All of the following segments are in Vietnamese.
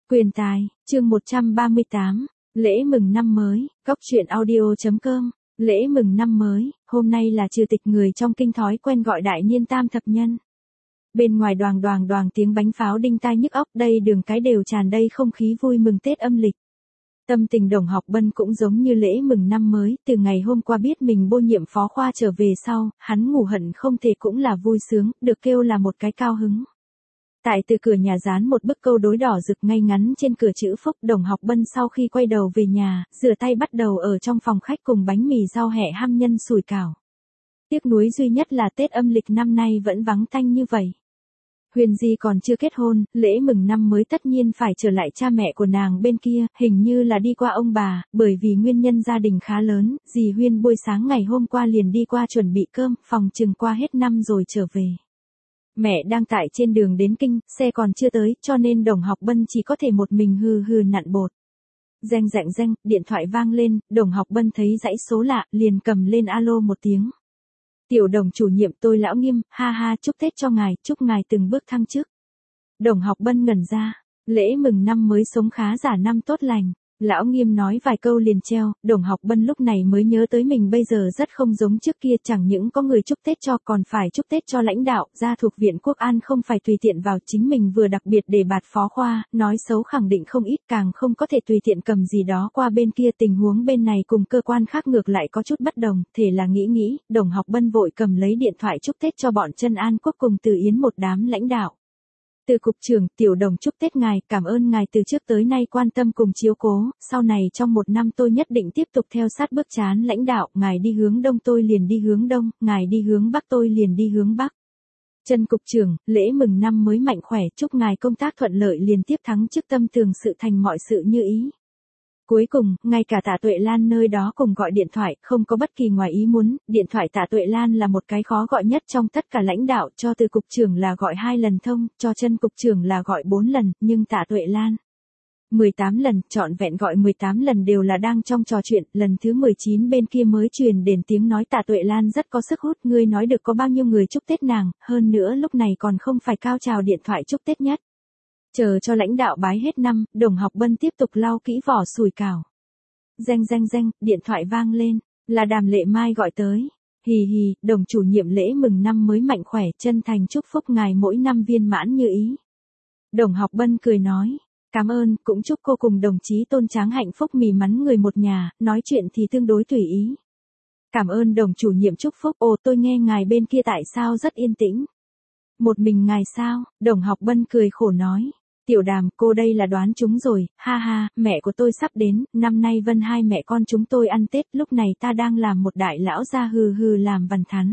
Quyền tài, chương 138, lễ mừng năm mới, Cóc truyện audio.com, lễ mừng năm mới, hôm nay là trừ tịch người trong kinh thói quen gọi đại niên tam thập nhân. Bên ngoài đoàng đoàng đoàng tiếng bánh pháo đinh tai nhức óc, đây đường cái đều tràn đầy không khí vui mừng Tết âm lịch. Tâm tình Đồng Học Bân cũng giống như lễ mừng năm mới, từ ngày hôm qua biết mình bô nhiệm phó khoa trở về sau, hắn ngủ hận không thể cũng là vui sướng, được kêu là một cái cao hứng. Tại từ cửa nhà dán một bức câu đối đỏ rực ngay ngắn trên cửa chữ Phúc. Đồng Học Bân sau khi quay đầu về nhà, rửa tay bắt đầu ở trong phòng khách cùng bánh mì rau hẹ ham nhân sủi cảo. Tiếc nuối duy nhất là Tết âm lịch năm nay vẫn vắng tanh như vậy. Huyền Di còn chưa kết hôn, lễ mừng năm mới tất nhiên phải trở lại cha mẹ của nàng bên kia, hình như là đi qua ông bà, bởi vì nguyên nhân gia đình khá lớn, dì Huyên buổi sáng ngày hôm qua liền đi qua chuẩn bị cơm, phòng chừng qua hết năm rồi trở về. Mẹ đang tại trên đường đến kinh, xe còn chưa tới, cho nên Đồng Học Bân chỉ có thể một mình hừ hừ nặn bột. Reng reng reng, điện thoại vang lên, Đồng Học Bân thấy dãy số lạ, liền cầm lên alo một tiếng. Tiểu Đồng chủ nhiệm tôi Lão Nghiêm, ha ha, chúc Tết cho ngài, chúc ngài từng bước thăng chức. Đồng Học Bân ngẩn ra, lễ mừng năm mới sống khá giả năm tốt lành. Lão Nghiêm nói vài câu liền treo, Đồng Học Bân lúc này mới nhớ tới mình bây giờ rất không giống trước kia, chẳng những có người chúc Tết cho còn phải chúc Tết cho lãnh đạo, gia thuộc Viện Quốc An không phải tùy tiện vào, chính mình vừa đặc biệt đề bạt phó khoa, nói xấu khẳng định không ít, càng không có thể tùy tiện cầm gì đó qua bên kia. Tình huống bên này cùng cơ quan khác ngược lại có chút bất đồng, thể là nghĩ, Đồng Học Bân vội cầm lấy điện thoại chúc Tết cho bọn Trân An Quốc cùng Từ Yến một đám lãnh đạo. Từ cục trưởng, Tiểu Đồng chúc Tết ngài, cảm ơn ngài từ trước tới nay quan tâm cùng chiếu cố, sau này trong một năm tôi nhất định tiếp tục theo sát bước chán lãnh đạo, ngài đi hướng đông tôi liền đi hướng đông, ngài đi hướng bắc tôi liền đi hướng bắc. Trân cục trưởng, lễ mừng năm mới mạnh khỏe, chúc ngài công tác thuận lợi liên tiếp thắng chức, tâm tường sự thành mọi sự như ý. Cuối cùng, ngay cả Tạ Tuệ Lan nơi đó cùng gọi điện thoại, không có bất kỳ ngoài ý muốn, điện thoại Tạ Tuệ Lan là một cái khó gọi nhất trong tất cả lãnh đạo, cho Từ cục trưởng là gọi 2 lần thông, cho Trân cục trưởng là gọi 4 lần, nhưng Tạ Tuệ Lan 18 lần, trọn vẹn gọi 18 lần đều là đang trong trò chuyện, lần thứ 19 bên kia mới truyền đến tiếng nói Tạ Tuệ Lan rất có sức hút, ngươi nói được có bao nhiêu người chúc Tết nàng, hơn nữa lúc này còn không phải cao trào điện thoại chúc Tết nhất. Chờ cho lãnh đạo bái hết năm, Đồng Học Bân tiếp tục lau kỹ vỏ sủi cảo. Reng reng reng, điện thoại vang lên, là Đàm Lệ Mai gọi tới. Hì hì, Đồng chủ nhiệm lễ mừng năm mới mạnh khỏe, chân thành chúc phúc ngài mỗi năm viên mãn như ý. Đồng Học Bân cười nói, cảm ơn, cũng chúc cô cùng đồng chí Tôn Tráng hạnh phúc mì mắn người một nhà, nói chuyện thì tương đối tùy ý. Cảm ơn Đồng chủ nhiệm chúc phúc, ồ tôi nghe ngài bên kia tại sao rất yên tĩnh. Một mình ngài sao? Đồng Học Bân cười khổ nói. Tiểu Đàm, cô đây là đoán chúng rồi, ha ha, mẹ của tôi sắp đến, năm nay Vân hai mẹ con chúng tôi ăn Tết, lúc này ta đang làm một đại lão gia hừ hừ làm vằn thắn.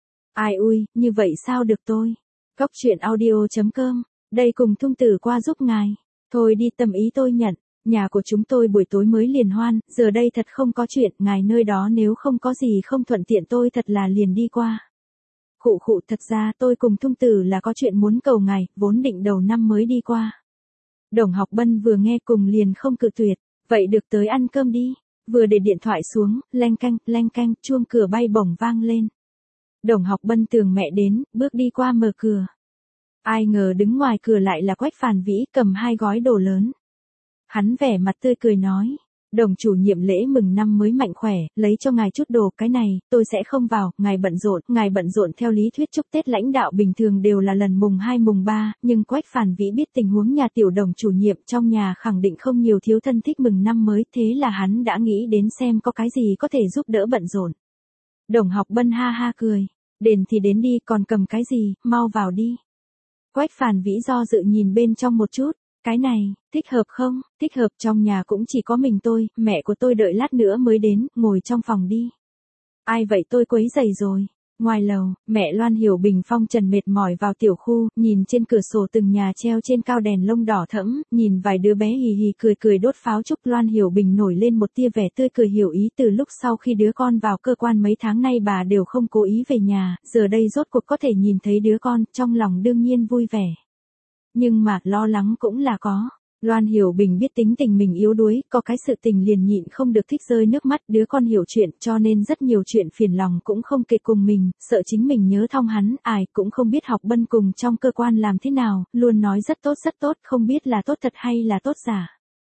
Ai ui, như vậy sao được tôi? Cóc truyện audio.com, đây cùng thung tử qua giúp ngài. Thôi đi, tâm ý tôi nhận, nhà của chúng tôi buổi tối mới liền hoan, giờ đây thật không có chuyện, ngài nơi đó nếu không có gì không thuận tiện tôi thật là liền đi qua. Khụ, thật ra tôi cùng thung tử là có chuyện muốn cầu ngài, vốn định đầu năm mới đi qua. Đồng Học Bân vừa nghe cùng liền không cự tuyệt, vậy được tới ăn cơm đi, vừa để điện thoại xuống, leng canh, chuông cửa bay bổng vang lên. Đồng Học Bân tưởng mẹ đến, bước đi qua mở cửa. Ai ngờ đứng ngoài cửa lại là Quách Phàn Vĩ cầm 2 gói đồ lớn. Hắn vẻ mặt tươi cười nói, Đồng chủ nhiệm lễ mừng năm mới mạnh khỏe, lấy cho ngài chút đồ, cái này, tôi sẽ không vào, ngài bận rộn theo lý thuyết chúc Tết lãnh đạo bình thường đều là lần mùng 2 mùng 3, nhưng Quách Phàn Vĩ biết tình huống nhà Tiểu Đồng chủ nhiệm trong nhà khẳng định không nhiều thiếu thân thích mừng năm mới, thế là hắn đã nghĩ đến xem có cái gì có thể giúp đỡ bận rộn. Đồng Học Bân ha ha cười, đền thì đến đi, còn cầm cái gì, mau vào đi. Quách Phàn Vĩ do dự nhìn bên trong một chút. Cái này, thích hợp không? Thích hợp, trong nhà cũng chỉ có mình tôi, mẹ của tôi đợi lát nữa mới đến, ngồi trong phòng đi. Ai vậy tôi quấy rầy rồi. Ngoài lầu, mẹ Loan Hiểu Bình phong trần mệt mỏi vào tiểu khu, nhìn trên cửa sổ từng nhà treo trên cao đèn lông đỏ thẫm, nhìn vài đứa bé hì hì cười đốt pháo chúc. Loan Hiểu Bình nổi lên một tia vẻ tươi cười hiểu ý, từ lúc sau khi đứa con vào cơ quan mấy tháng nay bà đều không cố ý về nhà, giờ đây rốt cuộc có thể nhìn thấy đứa con, trong lòng đương nhiên vui vẻ. Nhưng mà, lo lắng cũng là có. Loan Hiểu Bình biết tính tình mình yếu đuối, có cái sự tình liền nhịn không được thích rơi nước mắt, đứa con hiểu chuyện cho nên rất nhiều chuyện phiền lòng cũng không kể cùng mình, sợ chính mình nhớ thong hắn, ai cũng không biết Học Bân cùng trong cơ quan làm thế nào, luôn nói rất tốt, không biết là tốt thật hay là tốt giả.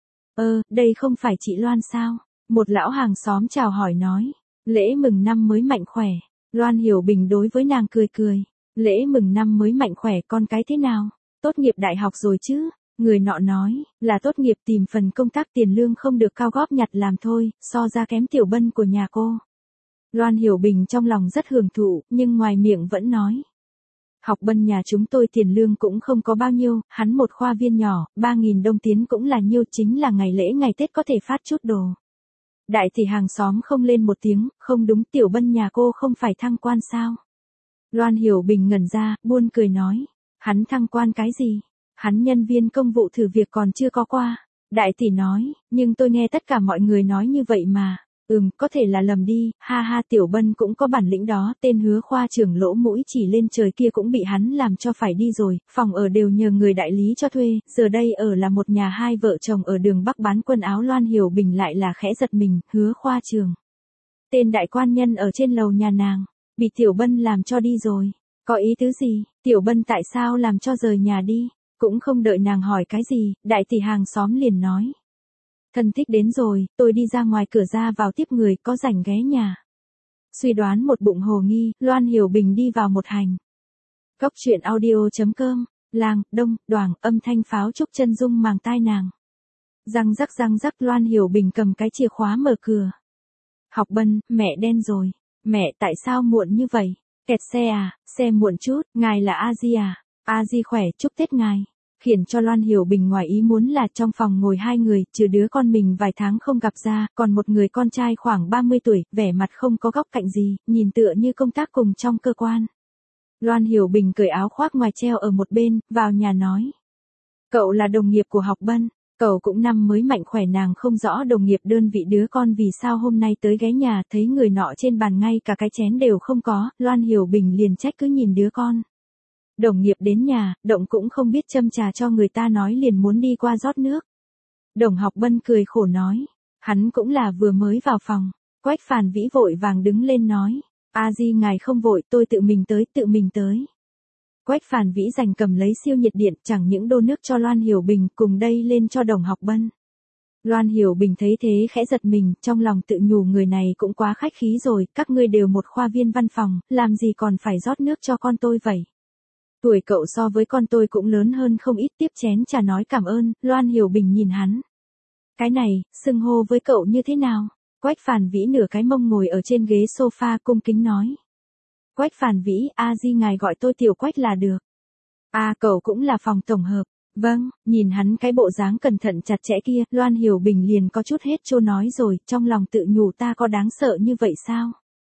Đây không phải chị Loan sao? Một lão hàng xóm chào hỏi nói, lễ mừng năm mới mạnh khỏe. Loan Hiểu Bình đối với nàng cười cười, lễ mừng năm mới mạnh khỏe, con cái thế nào? Tốt nghiệp đại học rồi chứ? Người nọ nói, là tốt nghiệp tìm phần công tác tiền lương không được cao góp nhặt làm thôi, so ra kém Tiểu Bân của nhà cô. Loan Hiểu Bình trong lòng rất hưởng thụ, nhưng ngoài miệng vẫn nói. Học Bân nhà chúng tôi tiền lương cũng không có bao nhiêu, hắn một khoa viên nhỏ, 3.000 đồng tiến cũng là nhiêu, chính là ngày lễ ngày Tết có thể phát chút đồ. Đại tỷ hàng xóm không lên một tiếng, không đúng, Tiểu Bân nhà cô không phải thăng quan sao? Loan Hiểu Bình ngẩn ra, buồn cười nói, hắn thăng quan cái gì? Hắn nhân viên công vụ thử việc còn chưa có qua. Đại tỷ nói, nhưng tôi nghe tất cả mọi người nói như vậy mà. Có thể là lầm đi, ha ha, Tiểu Bân cũng có bản lĩnh đó, tên Hứa khoa trưởng lỗ mũi chỉ lên trời kia cũng bị hắn làm cho phải đi rồi, phòng ở đều nhờ người đại lý cho thuê, giờ đây ở là một nhà hai vợ chồng ở đường Bắc bán quần áo. Loan Hiểu Bình lại là khẽ giật mình, Hứa khoa trưởng. Tên đại quan nhân ở trên lầu nhà nàng, bị Tiểu Bân làm cho đi rồi. Có ý tứ gì, Tiểu Bân tại sao làm cho rời nhà đi? Cũng không đợi nàng hỏi cái gì, đại tỷ hàng xóm liền nói. Thân thích đến rồi, tôi đi ra ngoài cửa ra vào tiếp người, có rảnh ghé nhà. Suy đoán một bụng hồ nghi, Loan Hiểu Bình đi vào một hành. Cốc truyện audio.com, làng, đông, đoảng, âm thanh pháo trúc chân rung màng tai nàng. Răng rắc Loan Hiểu Bình cầm cái chìa khóa mở cửa. Học Bân, mẹ đen rồi. Mẹ tại sao muộn như vậy? Kẹt xe à, xe muộn chút, ngài là A Di à? A Di khỏe, chúc Tết ngài. Khiển cho Loan Hiểu Bình ngoài ý muốn là trong phòng ngồi hai người, trừ đứa con mình vài tháng không gặp ra, còn một người con trai khoảng 30 tuổi, vẻ mặt không có góc cạnh gì, nhìn tựa như công tác cùng trong cơ quan. Loan Hiểu Bình cởi áo khoác ngoài treo ở một bên, vào nhà nói. Cậu là đồng nghiệp của Học Bân, cậu cũng năm mới mạnh khỏe. Nàng không rõ đồng nghiệp đơn vị đứa con vì sao hôm nay tới ghé nhà, thấy người nọ trên bàn ngay cả cái chén đều không có, Loan Hiểu Bình liền trách cứ nhìn đứa con. Đồng nghiệp đến nhà, Động cũng không biết châm trà cho người ta, nói liền muốn đi qua rót nước. Đồng Học Bân cười khổ nói, hắn cũng là vừa mới vào phòng. Quách Phàn Vĩ vội vàng đứng lên nói, A Di ngài không vội, tôi tự mình tới. Quách Phàn Vĩ giành cầm lấy siêu nhiệt điện, chẳng những đổ nước cho Loan Hiểu Bình, cùng đây lên cho Đồng Học Bân. Loan Hiểu Bình thấy thế khẽ giật mình, trong lòng tự nhủ người này cũng quá khách khí rồi, các ngươi đều một khoa viên văn phòng, làm gì còn phải rót nước cho con tôi vậy? Tuổi cậu so với con tôi cũng lớn hơn không ít, tiếp chén trà nói cảm ơn. Loan Hiểu Bình nhìn hắn. Cái này, xưng hô với cậu như thế nào? Quách Phàn Vĩ nửa cái mông ngồi ở trên ghế sofa cung kính nói. Quách Phàn Vĩ, A Di ngài gọi tôi Tiểu Quách là được. Cậu cũng là phòng tổng hợp. Vâng, nhìn hắn cái bộ dáng cẩn thận chặt chẽ kia, Loan Hiểu Bình liền có chút hết trô nói rồi, trong lòng tự nhủ ta có đáng sợ như vậy sao?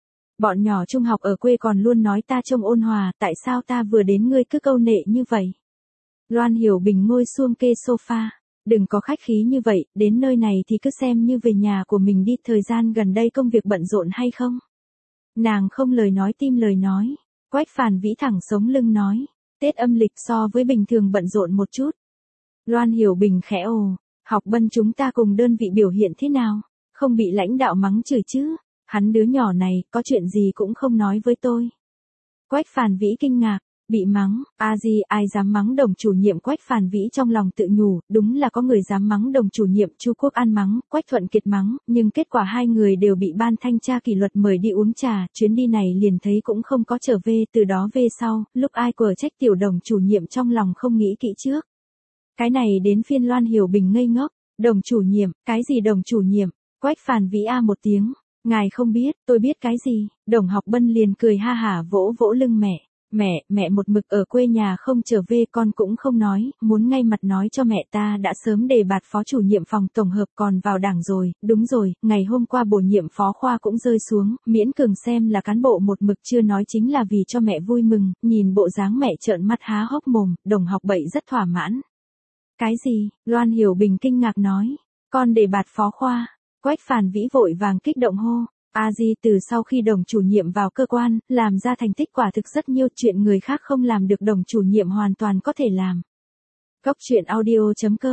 Bọn nhỏ trung học ở quê còn luôn nói ta trông ôn hòa, tại sao ta vừa đến ngươi cứ câu nệ như vậy? Loan Hiểu Bình ngồi xuống kê sofa, đừng có khách khí như vậy, đến nơi này thì cứ xem như về nhà của mình đi, thời gian gần đây công việc bận rộn hay không? Nàng không lời nói tim lời nói, Quách Phàn Vĩ thẳng sống lưng nói, Tết âm lịch so với bình thường bận rộn một chút. Loan Hiểu Bình khẽ ồ, Học Bân chúng ta cùng đơn vị biểu hiện thế nào? Không bị lãnh đạo mắng chửi chứ? Hắn đứa nhỏ này, có chuyện gì cũng không nói với tôi. Quách Phàn Vĩ kinh ngạc, bị mắng, A Di ai dám mắng Đồng chủ nhiệm? Quách Phàn Vĩ trong lòng tự nhủ, đúng là có người dám mắng Đồng chủ nhiệm. Chu Quốc An mắng, Quách Thuận Kiệt mắng, nhưng kết quả hai người đều bị ban thanh tra kỷ luật mời đi uống trà, chuyến đi này liền thấy cũng không có trở về, từ đó về sau, lúc ai quở trách tiểu Đồng chủ nhiệm trong lòng không nghĩ kỹ trước. Cái này đến phiên Loan Hiểu Bình ngây ngốc, Đồng chủ nhiệm, cái gì Đồng chủ nhiệm? Quách Phàn Vĩ a một tiếng. Ngài không biết, tôi biết cái gì? Đồng Học Bân liền cười ha hả vỗ vỗ lưng mẹ. Mẹ một mực ở quê nhà không trở về, con cũng không nói, muốn ngay mặt nói cho mẹ ta đã sớm đề bạt phó chủ nhiệm phòng tổng hợp còn vào đảng rồi. Đúng rồi, ngày hôm qua bổ nhiệm phó khoa cũng rơi xuống, miễn cường xem là cán bộ một mực chưa nói chính là vì cho mẹ vui mừng. Nhìn bộ dáng mẹ trợn mắt há hốc mồm, Đồng Học Bậy rất thỏa mãn. Cái gì? Loan Hiểu Bình kinh ngạc nói, con đề bạt phó khoa. Quách Phàn Vĩ vội vàng kích động hô, A Di từ sau khi Đồng chủ nhiệm vào cơ quan, làm ra thành tích quả thực rất nhiều, chuyện người khác không làm được Đồng chủ nhiệm hoàn toàn có thể làm. Cốc truyện audio.com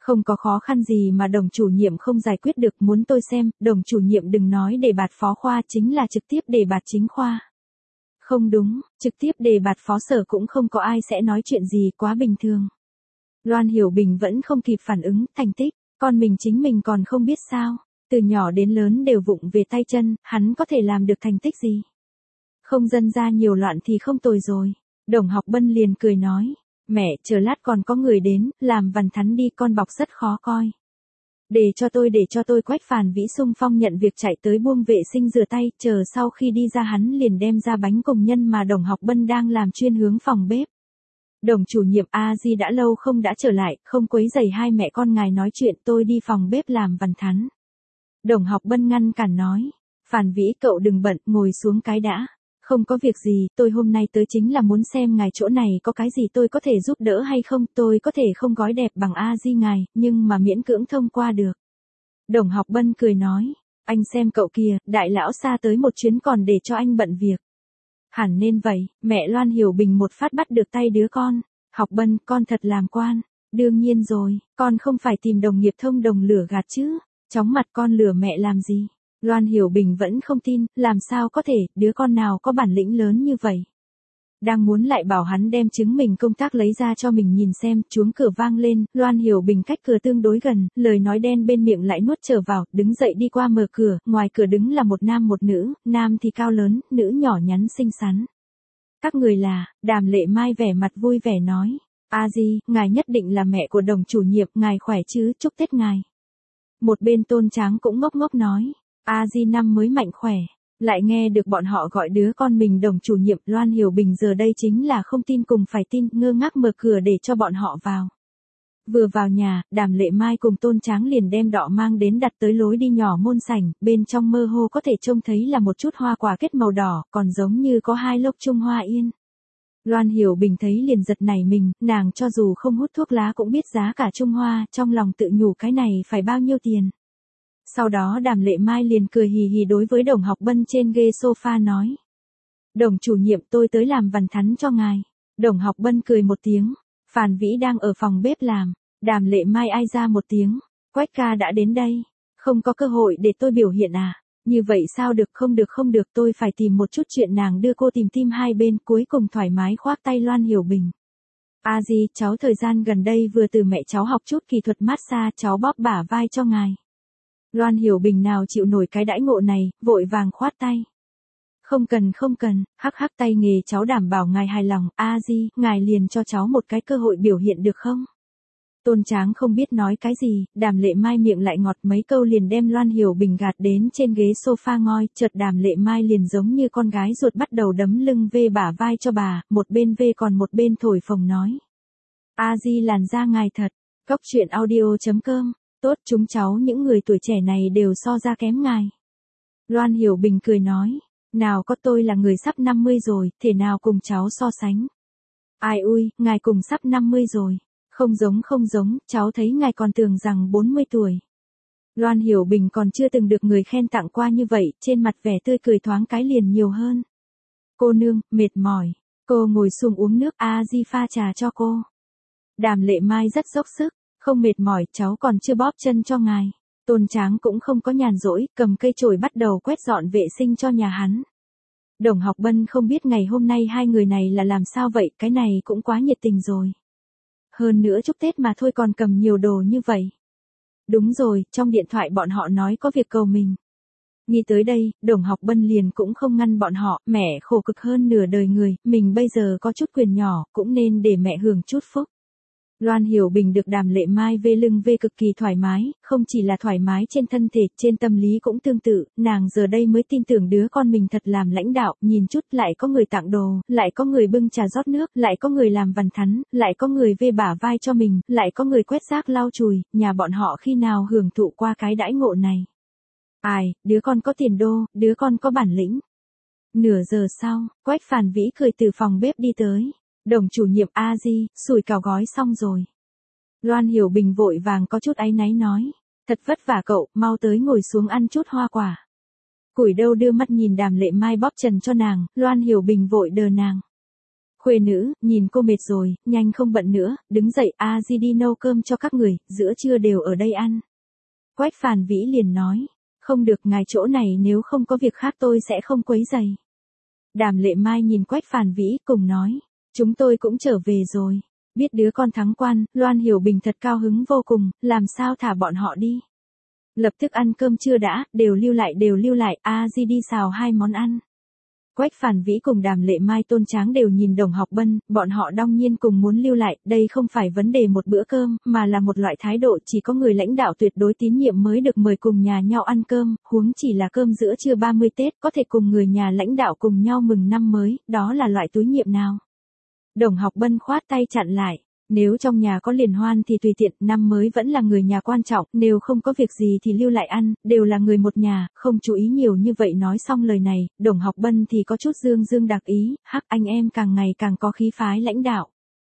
Không có khó khăn gì mà đồng chủ nhiệm không giải quyết được, muốn tôi xem, đồng chủ nhiệm đừng nói đề bạt phó khoa, chính là trực tiếp đề bạt chính khoa. Không đúng, trực tiếp đề bạt phó sở cũng không có ai sẽ nói chuyện gì, quá bình thường. Loan Hiểu Bình vẫn không kịp phản ứng, thành tích, con mình chính mình còn không biết sao, từ nhỏ đến lớn đều vụng về tay chân, hắn có thể làm được thành tích gì. Không dân ra nhiều loạn thì không tồi rồi. Đồng Học Bân liền cười nói, mẹ, chờ lát còn có người đến, làm vằn thắn đi, con bọc rất khó coi. Để cho tôi. Quách Phàn Vĩ xung phong nhận việc chạy tới buông vệ sinh rửa tay, chờ sau khi đi ra hắn liền đem ra bánh cùng nhân mà Đồng Học Bân đang làm chuyên hướng phòng bếp. Đồng chủ nhiệm A Di đã lâu không đã trở lại, không quấy rầy hai mẹ con ngài nói chuyện, tôi đi phòng bếp làm vằn thắn. Đồng Học Bân ngăn cản nói, Phàn Vĩ cậu đừng bận, ngồi xuống cái đã. Không có việc gì, tôi hôm nay tới chính là muốn xem ngài chỗ này có cái gì tôi có thể giúp đỡ hay không, tôi có thể không gói đẹp bằng A Di ngài, nhưng mà miễn cưỡng thông qua được. Đồng Học Bân cười nói, anh xem cậu kìa, đại lão xa tới một chuyến còn để cho anh bận việc. Hẳn nên vậy, mẹ Loan Hiểu Bình một phát bắt được tay đứa con. Học Bân, con thật làm quan. Đương nhiên rồi, con không phải tìm đồng nghiệp thông đồng lửa gạt chứ. Chóng mặt con lừa mẹ làm gì? Loan Hiểu Bình vẫn không tin, làm sao có thể, đứa con nào có bản lĩnh lớn như vậy. Đang muốn lại bảo hắn đem chứng minh công tác lấy ra cho mình nhìn xem, chuông cửa vang lên, Loan Hiểu Bình cách cửa tương đối gần, lời nói đen bên miệng lại nuốt trở vào, đứng dậy đi qua mở cửa, ngoài cửa đứng là một nam một nữ, nam thì cao lớn, nữ nhỏ nhắn xinh xắn. Các người là, Đàm Lệ Mai vẻ mặt vui vẻ nói, A Di, ngài nhất định là mẹ của Đồng chủ nhiệm, ngài khỏe chứ, chúc Tết ngài. Một bên Tôn Tráng cũng ngốc ngốc nói, A Di năm mới mạnh khỏe. Lại nghe được bọn họ gọi đứa con mình Đồng chủ nhiệm, Loan Hiểu Bình giờ đây chính là không tin cùng phải tin, ngơ ngác mở cửa để cho bọn họ vào. Vừa vào nhà, Đàm Lệ Mai cùng Tôn Tráng liền đem đọ mang đến đặt tới lối đi nhỏ môn sảnh, bên trong mơ hồ có thể trông thấy là một chút hoa quả kết màu đỏ, còn giống như có hai lốc Trung Hoa yên. Loan Hiểu Bình thấy liền giật nảy mình, nàng cho dù không hút thuốc lá cũng biết giá cả Trung Hoa, trong lòng tự nhủ cái này phải bao nhiêu tiền. Sau đó Đàm Lệ Mai liền cười hì hì đối với Đồng Học Bân trên ghế sofa nói. Đồng chủ nhiệm, tôi tới làm vằn thắn cho ngài. Đồng Học Bân cười một tiếng. Phàn Vĩ đang ở phòng bếp làm. Đàm Lệ Mai ai ra một tiếng. Quách ca đã đến đây. Không có cơ hội để tôi biểu hiện à. Như vậy sao được, không được, tôi phải tìm một chút chuyện. Nàng đưa cô tìm tim hai bên, cuối cùng thoải mái khoác tay Loan Hiểu Bình. A Di, cháu thời gian gần đây vừa từ mẹ cháu học chút kỹ thuật massage, cháu bóp bả vai cho ngài. Loan Hiểu Bình nào chịu nổi cái đãi ngộ này, vội vàng khoát tay. Không cần, hắc tay nghề cháu đảm bảo ngài hài lòng, A Di, ngài liền cho cháu một cái cơ hội biểu hiện được không? Tôn Tráng không biết nói cái gì, Đàm Lệ Mai miệng lại ngọt mấy câu liền đem Loan Hiểu Bình gạt đến trên ghế sofa ngoi, chợt Đàm Lệ Mai liền giống như con gái ruột bắt đầu đấm lưng vê bả vai cho bà, một bên vê còn một bên thổi phồng nói. A Di làn da ngài thật, Cóc Truyện Audio.com. Tốt, chúng cháu những người tuổi trẻ này đều so ra kém ngài. Loan Hiểu Bình cười nói, nào có, tôi là người sắp 50 rồi, thể nào cùng cháu so sánh. Ai ui, ngài cùng sắp 50 rồi. Không giống, cháu thấy ngài còn tưởng rằng 40 tuổi. Loan Hiểu Bình còn chưa từng được người khen tặng qua như vậy, trên mặt vẻ tươi cười thoáng cái liền nhiều hơn. Cô nương, mệt mỏi. Cô ngồi xuống uống nước, A Di pha trà cho cô. Đàm Lệ Mai rất dốc sức. Không mệt mỏi, cháu còn chưa bóp chân cho ngài. Tôn Tráng cũng không có nhàn rỗi, cầm cây chổi bắt đầu quét dọn vệ sinh cho nhà hắn. Đồng Học Bân không biết ngày hôm nay hai người này là làm sao vậy, cái này cũng quá nhiệt tình rồi. Hơn nữa chúc Tết mà thôi còn cầm nhiều đồ như vậy. Đúng rồi, trong điện thoại bọn họ nói có việc cầu mình. Nghĩ tới đây, Đồng Học Bân liền cũng không ngăn bọn họ, mẹ khổ cực hơn nửa đời người, mình bây giờ có chút quyền nhỏ, cũng nên để mẹ hưởng chút phúc. Loan Hiểu Bình được Đàm Lệ Mai vê lưng vê cực kỳ thoải mái, không chỉ là thoải mái trên thân thể, trên tâm lý cũng tương tự, nàng giờ đây mới tin tưởng đứa con mình thật làm lãnh đạo, nhìn chút lại có người tặng đồ, lại có người bưng trà rót nước, lại có người làm vằn thắn, lại có người vê bả vai cho mình, lại có người quét rác lau chùi, nhà bọn họ khi nào hưởng thụ qua cái đãi ngộ này. Ai, đứa con có tiền đô, đứa con có bản lĩnh. Nửa giờ sau, Quách Phàn Vĩ cười từ phòng bếp đi tới. Đồng chủ nhiệm A Di, sủi cảo gói xong rồi. Loan Hiểu Bình vội vàng có chút áy náy nói. Thật vất vả cậu, mau tới ngồi xuống ăn chút hoa quả. Củi đâu đưa mắt nhìn Đàm Lệ Mai bóp trần cho nàng, Loan Hiểu Bình vội đờ nàng. Khuê nữ, nhìn cô mệt rồi, nhanh không bận nữa, đứng dậy, a di đi nấu cơm cho các người, giữa trưa đều ở đây ăn. Quách Phàn Vĩ liền nói, không được, ngài chỗ này nếu không có việc khác tôi sẽ không quấy rầy. Đàm Lệ Mai nhìn Quách Phàn Vĩ cùng nói, chúng tôi cũng trở về rồi. Biết đứa con thắng quan, Loan Hiểu Bình thật cao hứng vô cùng, làm sao thả bọn họ đi. Lập tức ăn cơm trưa đã, đều lưu lại, a di đi xào 2 món ăn. Quách Phàn Vĩ cùng Đàm Lệ Mai Tôn Tráng đều nhìn Đồng Học Bân, bọn họ đương nhiên cùng muốn lưu lại, đây không phải vấn đề một bữa cơm, mà là một loại thái độ chỉ có người lãnh đạo tuyệt đối tín nhiệm mới được mời cùng nhà nhau ăn cơm, huống chỉ là cơm giữa trưa 30 Tết có thể cùng người nhà lãnh đạo cùng nhau mừng năm mới, đó là loại túi nhiệm nào. Đồng Học Bân khoát tay chặn lại. Nếu trong nhà có liên hoan thì tùy tiện, năm mới vẫn là người nhà quan trọng, nếu không có việc gì thì lưu lại ăn, đều là người một nhà, không chú ý nhiều như vậy. Nói xong lời này, Đồng Học Bân thì có chút dương đặc ý, hắc, anh em càng ngày càng có khí phái lãnh đạo.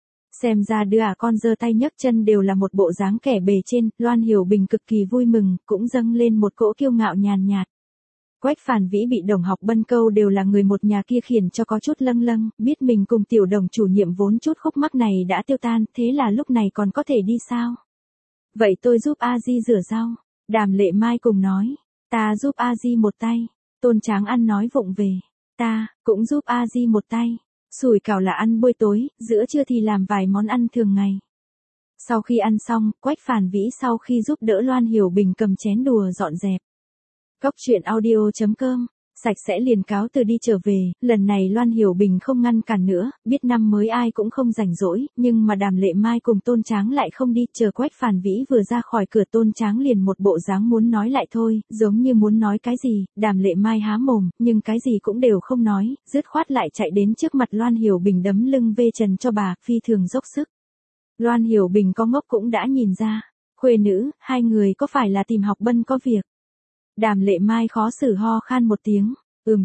Xem ra đứa con giơ tay nhấc chân đều là một bộ dáng kẻ bề trên, Loan Hiểu Bình cực kỳ vui mừng, cũng dâng lên một cỗ kiêu ngạo nhàn nhạt. Quách Phàn Vĩ bị Đồng Học Bân câu đều là người một nhà kia khiển cho có chút lâng, biết mình cùng tiểu Đồng chủ nhiệm vốn chút khúc mắc này đã tiêu tan, thế là lúc này còn có thể đi sao? Vậy tôi giúp A Di rửa rau. Đàm Lệ Mai cùng nói, ta giúp A Di một tay. Tôn Tráng ăn nói vụng về, ta cũng giúp A Di một tay. Sủi cảo là ăn buổi tối, giữa trưa thì làm vài món ăn thường ngày. Sau khi ăn xong, Quách Phàn Vĩ sau khi giúp đỡ Loan Hiểu Bình cầm chén đùa dọn dẹp. Cóc truyện audio.com, sạch sẽ liền cáo từ đi trở về, lần này Loan Hiểu Bình không ngăn cản nữa, biết năm mới ai cũng không rảnh rỗi, nhưng mà Đàm Lệ Mai cùng Tôn Tráng lại không đi, chờ Quách Phàn Vĩ vừa ra khỏi cửa Tôn Tráng liền một bộ dáng muốn nói lại thôi, giống như muốn nói cái gì, Đàm Lệ Mai há mồm, nhưng cái gì cũng đều không nói, dứt khoát lại chạy đến trước mặt Loan Hiểu Bình đấm lưng vê trần cho bà, phi thường dốc sức. Loan Hiểu Bình có ngốc cũng đã nhìn ra, khuê nữ, hai người có phải là tìm Học Bân có việc? Đàm Lệ Mai khó xử ho khan một tiếng,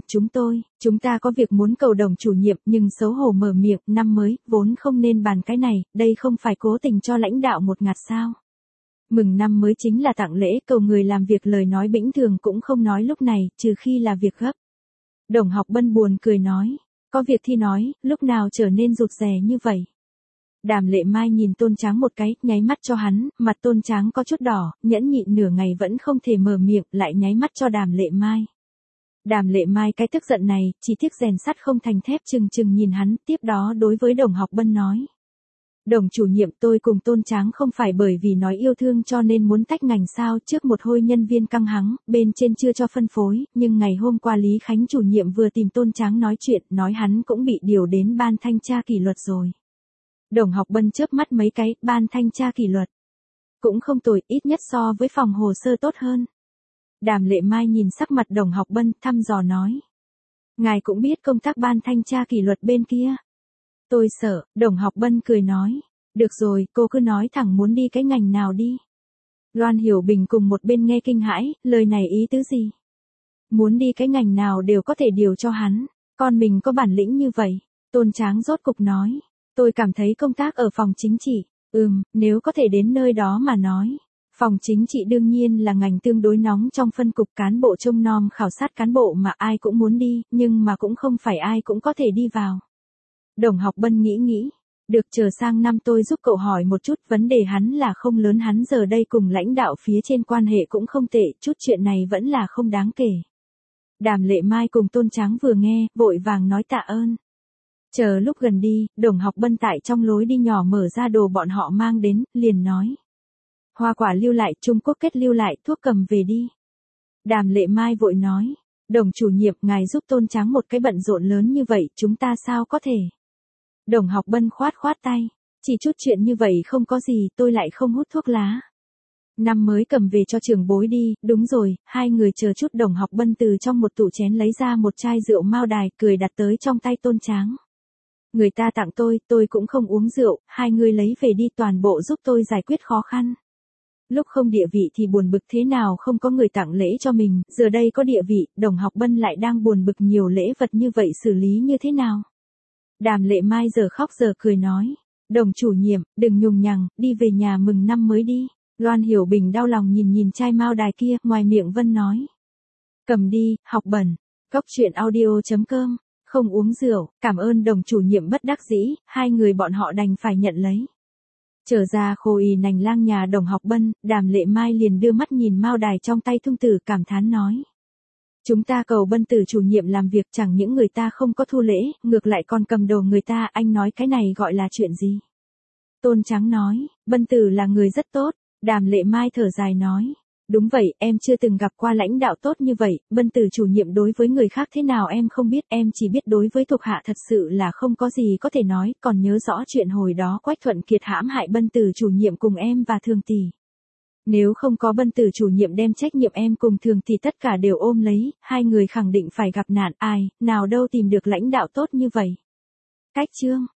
chúng ta có việc muốn cầu Đồng chủ nhiệm, nhưng xấu hổ mở miệng, năm mới, vốn không nên bàn cái này, đây không phải cố tình cho lãnh đạo một ngạt sao. Mừng năm mới chính là tặng lễ, cầu người làm việc lời nói bĩnh thường cũng không nói lúc này, trừ khi là việc gấp. Đồng Học Bân buồn cười nói, có việc thì nói, lúc nào trở nên rụt rè như vậy. Đàm Lệ Mai nhìn Tôn Tráng một cái, nháy mắt cho hắn, mặt Tôn Tráng có chút đỏ, nhẫn nhịn nửa ngày vẫn không thể mở miệng, lại nháy mắt cho Đàm Lệ Mai. Đàm Lệ Mai cái tức giận này, chỉ tiếc rèn sắt không thành thép, chừng nhìn hắn, tiếp đó đối với Đồng Học Bân nói. Đồng chủ nhiệm, tôi cùng Tôn Tráng không phải bởi vì nói yêu thương cho nên muốn tách ngành sao, trước một hồi nhân viên căng hắng, bên trên chưa cho phân phối, nhưng ngày hôm qua Lý Khánh chủ nhiệm vừa tìm Tôn Tráng nói chuyện, nói hắn cũng bị điều đến ban thanh tra kỷ luật rồi. Đồng Học Bân chớp mắt mấy cái, ban thanh tra kỷ luật. Cũng không tồi, ít nhất so với phòng hồ sơ tốt hơn. Đàm Lệ Mai nhìn sắc mặt Đồng Học Bân, thăm dò nói. Ngài cũng biết công tác ban thanh tra kỷ luật bên kia. Tôi sợ, Đồng Học Bân cười nói. Được rồi, cô cứ nói thẳng muốn đi cái ngành nào đi. Loan Hiểu Bình cùng một bên nghe kinh hãi, lời này ý tứ gì? Muốn đi cái ngành nào đều có thể điều cho hắn, con mình có bản lĩnh như vậy. Tôn Tráng rốt cục nói. Tôi cảm thấy công tác ở phòng chính trị, nếu có thể đến nơi đó mà nói. Phòng chính trị đương nhiên là ngành tương đối nóng trong phân cục cán bộ trông nom khảo sát cán bộ mà ai cũng muốn đi, nhưng mà cũng không phải ai cũng có thể đi vào. Đồng Học Bân nghĩ, được chờ sang năm tôi giúp cậu hỏi một chút, vấn đề hắn là không lớn, hắn giờ đây cùng lãnh đạo phía trên quan hệ cũng không tệ, chút chuyện này vẫn là không đáng kể. Đàm Lệ Mai cùng Tôn Tráng vừa nghe, vội vàng nói tạ ơn. Chờ lúc gần đi, Đồng Học Bân tại trong lối đi nhỏ mở ra đồ bọn họ mang đến, liền nói. Hoa quả lưu lại, Trung Quốc kết lưu lại, thuốc cầm về đi. Đàm Lệ Mai vội nói. Đồng chủ nhiệm, ngài giúp Tôn Tráng một cái bận rộn lớn như vậy, chúng ta sao có thể. Đồng Học Bân khoát tay. Chỉ chút chuyện như vậy không có gì, tôi lại không hút thuốc lá. Năm mới cầm về cho trưởng bối đi, đúng rồi, hai người chờ chút. Đồng Học Bân từ trong một tủ chén lấy ra một chai rượu Mao Đài, cười đặt tới trong tay Tôn Tráng. Người ta tặng tôi cũng không uống rượu, hai người lấy về đi, toàn bộ giúp tôi giải quyết khó khăn. Lúc không địa vị thì buồn bực thế nào không có người tặng lễ cho mình, giờ đây có địa vị, Đồng Học Bân lại đang buồn bực nhiều lễ vật như vậy xử lý như thế nào. Đàm Lệ Mai giờ khóc giờ cười nói, Đồng chủ nhiệm, đừng nhùng nhằng, đi về nhà mừng năm mới đi. Loan Hiểu Bình đau lòng nhìn chai Mao Đài kia, ngoài miệng Vân nói. Cầm đi, học bẩn. Cóc truyện audio.com Không uống rượu, cảm ơn đồng chủ nhiệm bất đắc dĩ, hai người bọn họ đành phải nhận lấy. Trở ra khô ì nành lang nhà đồng học Bân, Đàm Lệ Mai liền đưa mắt nhìn mao đài trong tay thung tử cảm thán nói. Chúng ta cầu Bân tử chủ nhiệm làm việc chẳng những người ta không có thu lễ, ngược lại còn cầm đồ người ta, anh nói cái này gọi là chuyện gì? Tôn Trắng nói, Bân tử là người rất tốt, Đàm Lệ Mai thở dài nói. Đúng vậy, em chưa từng gặp qua lãnh đạo tốt như vậy, Bân tử chủ nhiệm đối với người khác thế nào em không biết, em chỉ biết đối với thuộc hạ thật sự là không có gì có thể nói, còn nhớ rõ chuyện hồi đó Quách Thuận Kiệt hãm hại Bân tử chủ nhiệm cùng em và Thường tỷ. Nếu không có Bân tử chủ nhiệm đem trách nhiệm em cùng Thường tỷ tất cả đều ôm lấy, hai người khẳng định phải gặp nạn, ai, nào đâu tìm được lãnh đạo tốt như vậy. Cách chương